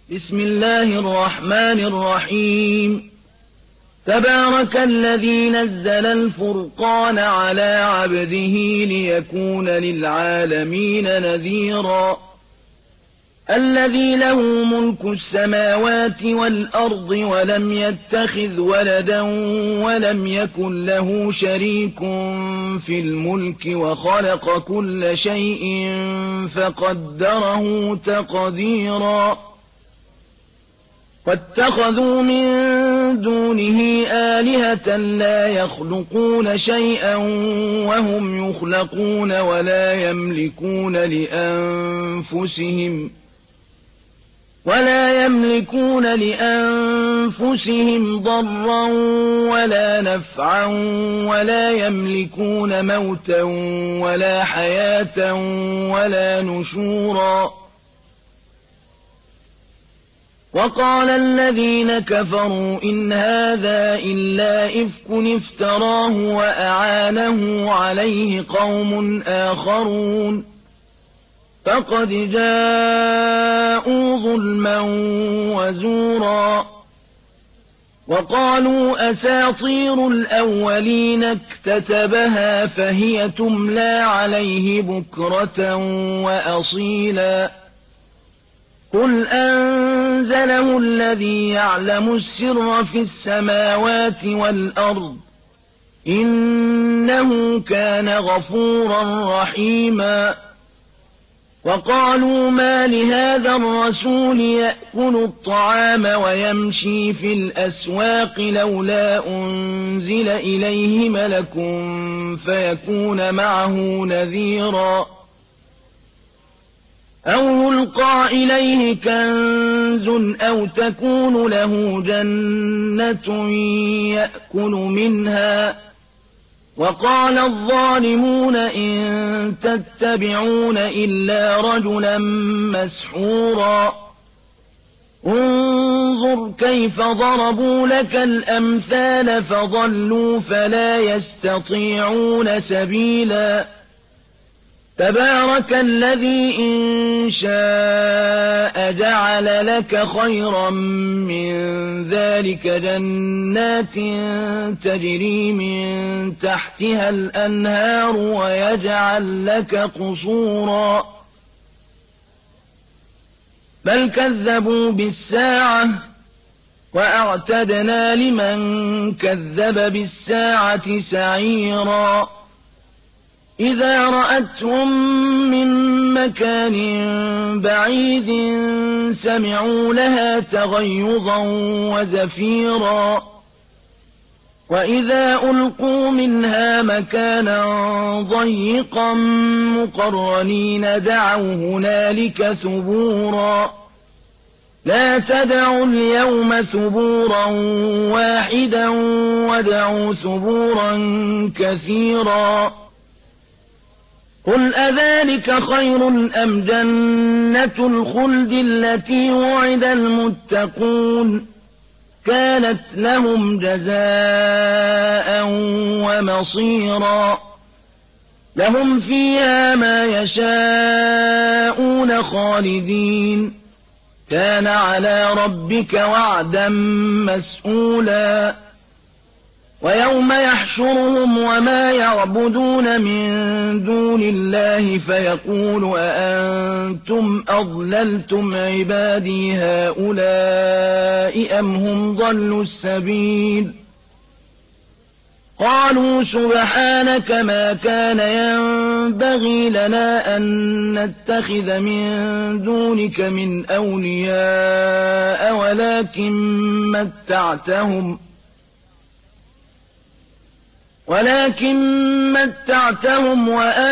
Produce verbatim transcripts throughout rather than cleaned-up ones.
بسم الله الرحمن الرحيم تبارك الذي نزل الفرقان على عبده ليكون للعالمين نذيرا الذي له ملك السماوات والأرض ولم يتخذ ولدا ولم يكن له شريك في الملك وخلق كل شيء فقدره تقديرا واتخذوا من دونه آلهة لا يخلقون شيئا وهم يخلقون ولا يملكون لأنفسهم ولا يملكون لأنفسهم ضرا ولا نفعا ولا يملكون موتا ولا حياة ولا نشورا وقال الذين كفروا إن هذا إلا إفك افتراه وأعانه عليه قوم آخرون فقد جاءوا ظلما وزورا وقالوا أساطير الأولين اكتتبها فهي تملى عليه بكرة وأصيلا قل أنزله الذي يعلم السر في السماوات والأرض إنه كان غفورا رحيما وقالوا ما لهذا الرسول يأكل الطعام ويمشي في الأسواق لولا أنزل إليه ملك فيكون معه نذيرا أو يلقى إليه كنز أو تكون له جنة يأكل منها وقال الظالمون إن تتبعون إلا رجلا مسحورا انظر كيف ضربوا لك الأمثال فضلوا فلا يستطيعون سبيلا تبارك الذي إن شاء جعل لك خيرا من ذلك جنات تجري من تحتها الأنهار ويجعل لك قصورا بل كذبوا بالساعة وأعتدنا لمن كذب بالساعة سعيرا إذا رأتهم من مكان بعيد سمعوا لها تغيظا وزفيرا وإذا ألقوا منها مكانا ضيقا مقرنين دعوا هنالك ثبورا لا تدعوا اليوم ثبورا واحدا وادعوا ثبورا كثيرا قل أذلك خير أم جنة الخلد التي وعد المتقون كانت لهم جزاء ومصيرا لهم فيها ما يشاءون خالدين كان على ربك وعدا مسئولا ويوم يحشرهم وما يعبدون من دون الله فيقول أأنتم أضللتم عبادي هؤلاء أم هم ضلوا السبيل قالوا سبحانك ما كان ينبغي لنا أن نتخذ من دونك من أولياء ولكن متعتهم ولكن متعتهم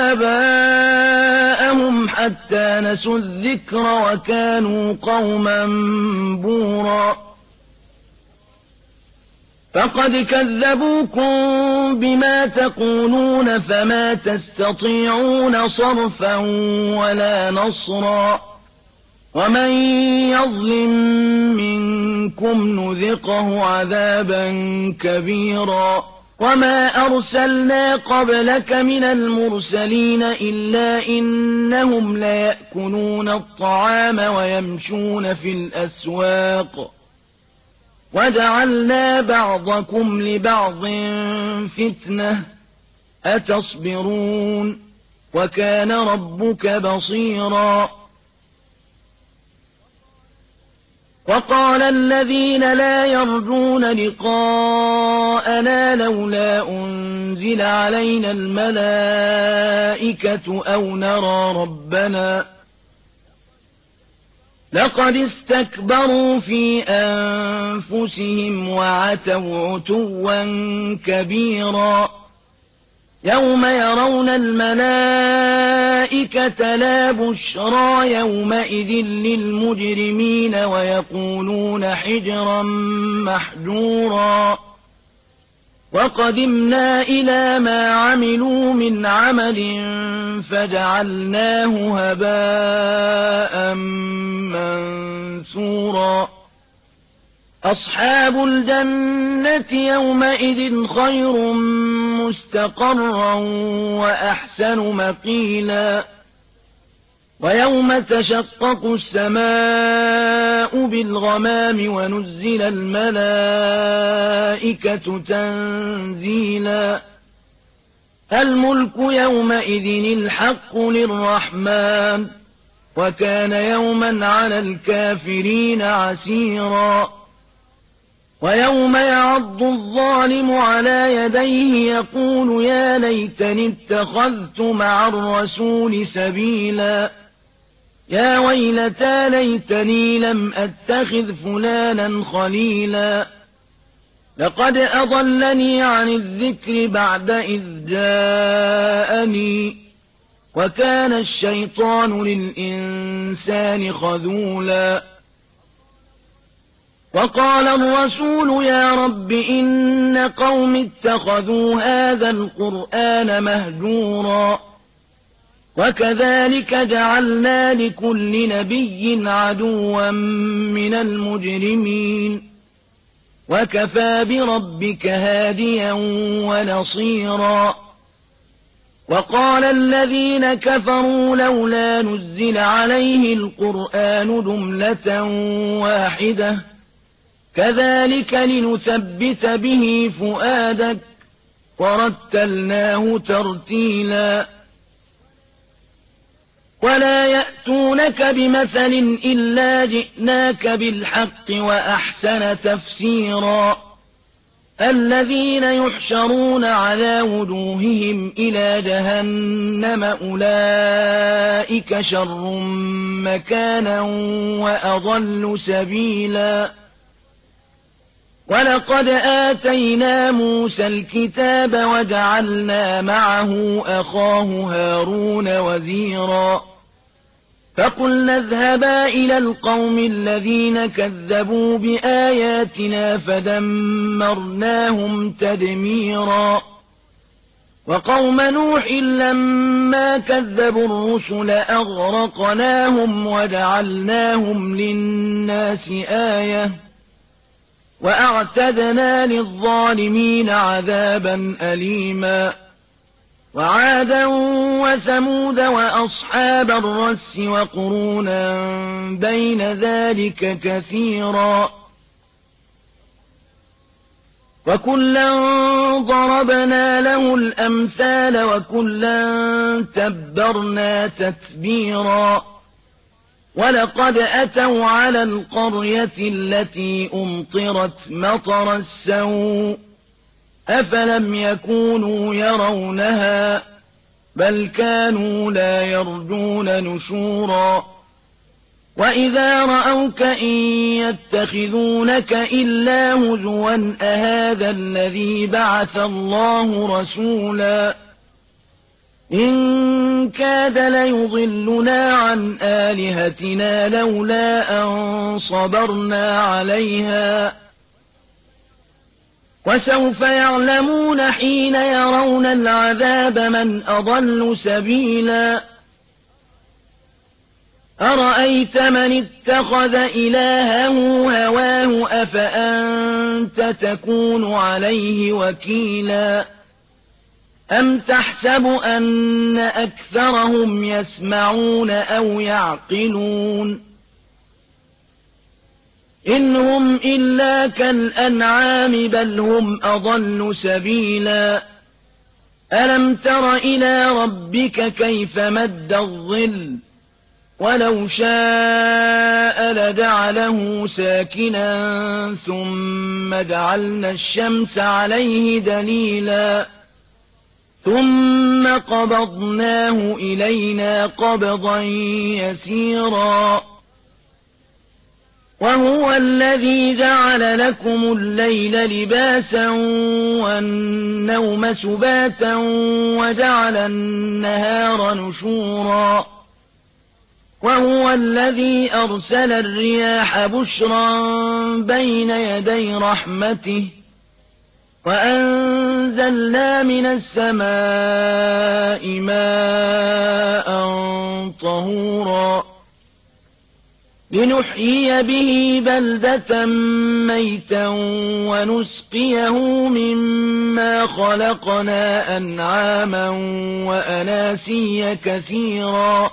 وآباءهم حتى نسوا الذكر وكانوا قوما بورا فقد كذبوكم بما تقولون فما تستطيعون صرفا ولا نصرا ومن يظلم منكم نذقه عذابا كبيرا وما أرسلنا قبلك من المرسلين إلا إنهم ليأكلون الطعام ويمشون في الأسواق وجعلنا بعضكم لبعض فتنة أتصبرون وكان ربك بصيرا وقال الذين لا يرجون لقاءنا لولا أنزل علينا الملائكة أو نرى ربنا لقد استكبروا في أنفسهم وعتوا عتوا كبيرا يوم يرون الملائكة لا بشرى يومئذ للمجرمين ويقولون حجرا محجورا وقدمنا إلى ما عملوا من عمل فجعلناه هباء منثورا أصحاب الجنة يومئذ خير مستقرا وأحسن مقيلا ويوم تشقق السماء بالغمام ونزل الملائكة تنزيلا الملك يومئذ الحق للرحمن وكان يوما على الكافرين عسيرا ويوم يعض الظالم على يديه يقول يا ليتني اتخذت مع الرسول سبيلا يا ويلتى ليتني لم أتخذ فلانا خليلا لقد أضلني عن الذكر بعد إذ جاءني وكان الشيطان للإنسان خذولا وقال الرسول يا رب إن قوم اتخذوا هذا القرآن مهجورا وكذلك جعلنا لكل نبي عدوا من المجرمين وكفى بربك هاديا ونصيرا وقال الذين كفروا لولا نزل عليه القرآن جملة واحدة كذلك لنثبت به فؤادك ورتلناه ترتيلا ولا يأتونك بمثل إلا جئناك بالحق وأحسن تفسيرا الذين يحشرون على وجوههم إلى جهنم أولئك شر مكانا وأضل سبيلا ولقد آتينا موسى الكتاب وجعلنا معه أخاه هارون وزيرا فقلنا اذهبا إلى القوم الذين كذبوا بآياتنا فدمرناهم تدميرا وقوم نوح لما كذبوا الرسل أغرقناهم وجعلناهم للناس آية وأعتدنا للظالمين عذابا أليما وعادا وثمود وأصحاب الرس وقرونا بين ذلك كثيرا وكلا ضربنا له الأمثال وكلا تبرنا تتبيرا ولقد أتوا على القرية التي أمطرت مطر السوء أفلم يكونوا يرونها بل كانوا لا يرجون نشورا وإذا رأوك إن يتخذونك إلا هزوا أهذا الذي بعث الله رسولا إن كاد ليضلنا عن آلهتنا لولا أن صبرنا عليها وسوف يعلمون حين يرون العذاب من أضل سبيلا أرأيت من اتخذ إلهه هواه أفأنت تكون عليه وكيلا أم تحسب أن أكثرهم يسمعون أو يعقلون إن هم إلا كالأنعام بل هم أضل سبيلا ألم تر إلى ربك كيف مد الظل ولو شاء لجعله ساكنا ثم جعلنا الشمس عليه دليلا ثم قبضناه إلينا قبضا يسيرا وهو الذي جعل لكم الليل لباسا والنوم سباتا وجعل النهار نشورا وهو الذي أرسل الرياح بشرا بين يدي رحمته وأنزلنا من السماء ماء طهورا لنحيي به بلدة ميتا ونسقيه مما خلقنا أنعاما وأناسيا كثيرا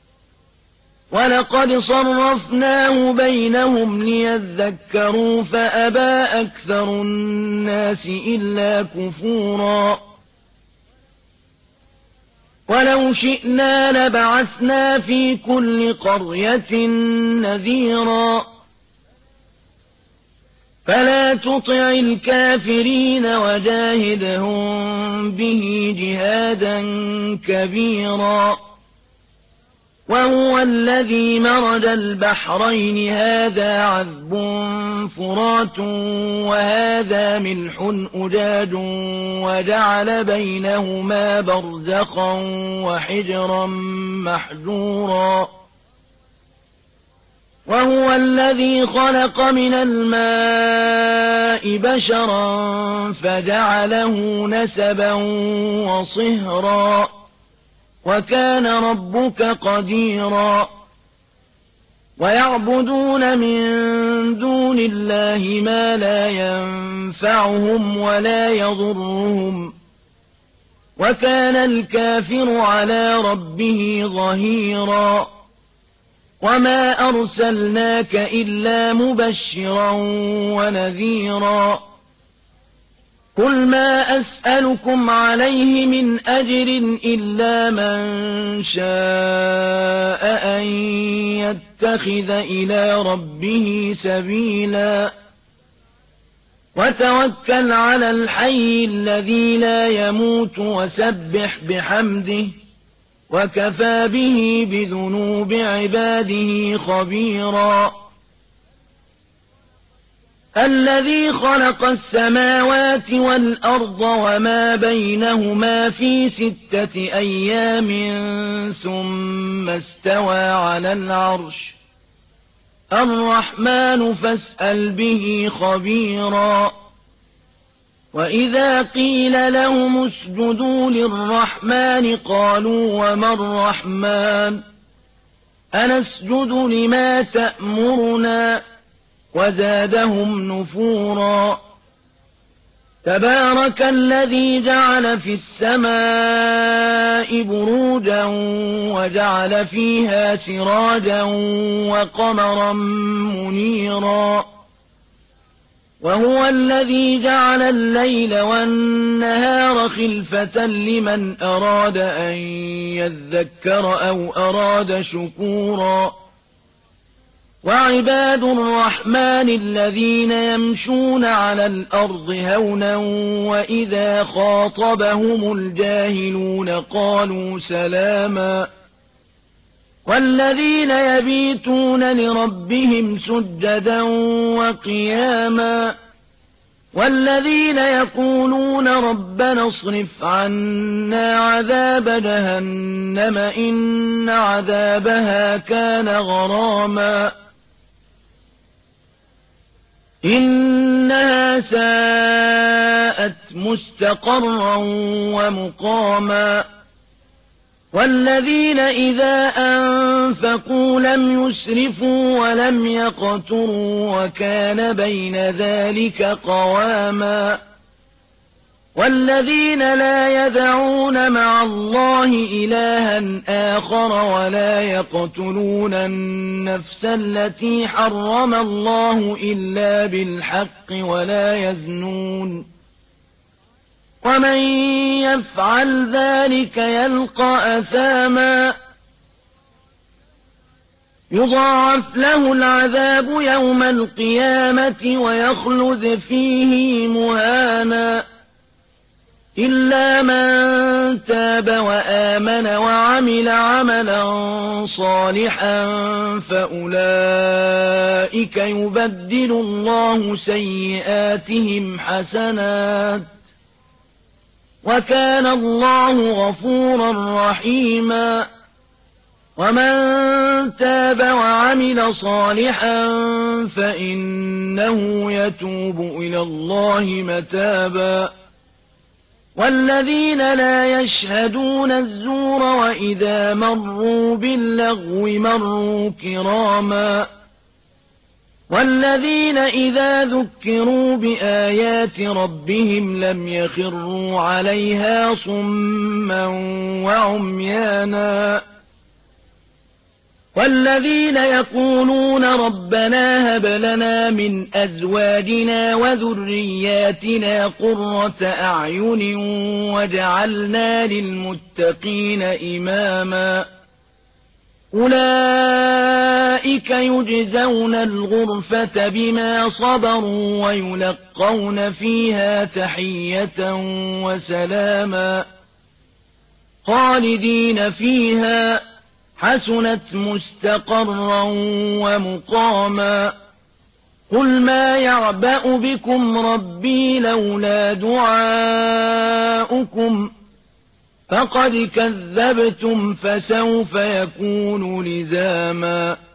ولقد صرفناه بينهم ليذكروا فأبى أكثر الناس إلا كفورا ولو شئنا لبعثنا في كل قرية نذيرا فلا تطع الكافرين وجاهدهم به جهادا كبيرا وهو الذي مرج البحرين هذا عذب فرات وهذا ملح أجاج وجعل بينهما برزخا وحجرا محجورا وهو الذي خلق من الماء بشرا فجعله نسبا وصهرا وكان ربك قديرا ويعبدون من دون الله ما لا ينفعهم ولا يضرهم وكان الكافر على ربه ظهيرا وما أرسلناك إلا مبشرا ونذيرا قل ما أسألكم عليه من أجر إلا من شاء أن يتخذ إلى ربه سبيلا وتوكل على الحي الذي لا يموت وسبح بحمده وكفى به بذنوب عباده خبيرا الذي خلق السماوات والأرض وما بينهما في ستة أيام ثم استوى على العرش الرحمن فاسأل به خبيرا وإذا قيل لهم اسجدوا للرحمن قالوا وما الرحمن أنسجد لما تأمرنا وزادهم نفورا تبارك الذي جعل في السماء بروجا وجعل فيها سراجا وقمرا منيرا وهو الذي جعل الليل والنهار خلفة لمن أراد أن يذكر أو أراد شكورا وعباد الرحمن الذين يمشون على الأرض هونا وإذا خاطبهم الجاهلون قالوا سلاما والذين يبيتون لربهم سجدا وقياما والذين يقولون ربنا اصرف عنا عذاب جهنم إن عذابها كان غراما إنها ساءت مستقرا ومقاما والذين إذا أنفقوا لم يسرفوا ولم يقتروا وكان بين ذلك قواما والذين لا يدعون مع الله إلها آخر ولا يقتلون النفس التي حرم الله إلا بالحق ولا يزنون ومن يفعل ذلك يلقى أثاما يضاعف له العذاب يوم القيامة ويخلد فيه مهانا إلا من تاب وآمن وعمل عملا صالحا فأولئك يبدل الله سيئاتهم حسنات وكان الله غفورا رحيما ومن تاب وعمل صالحا فإنه يتوب إلى الله متابا والذين لا يشهدون الزور وإذا مروا باللغو مروا كراما والذين إذا ذكروا بآيات ربهم لم يخروا عليها صما وعميانا والذين يقولون ربنا هب لنا من أزواجنا وذرياتنا قرة أعين واجعلنا للمتقين إماما أولئك يجزون الغرفة بما صبروا ويلقون فيها تحية وسلاما خالدين فيها حسنت مستقرا ومقاما قل ما يعبأ بكم ربي لولا دعاؤكم فقد كذبتم فسوف يكون لزاما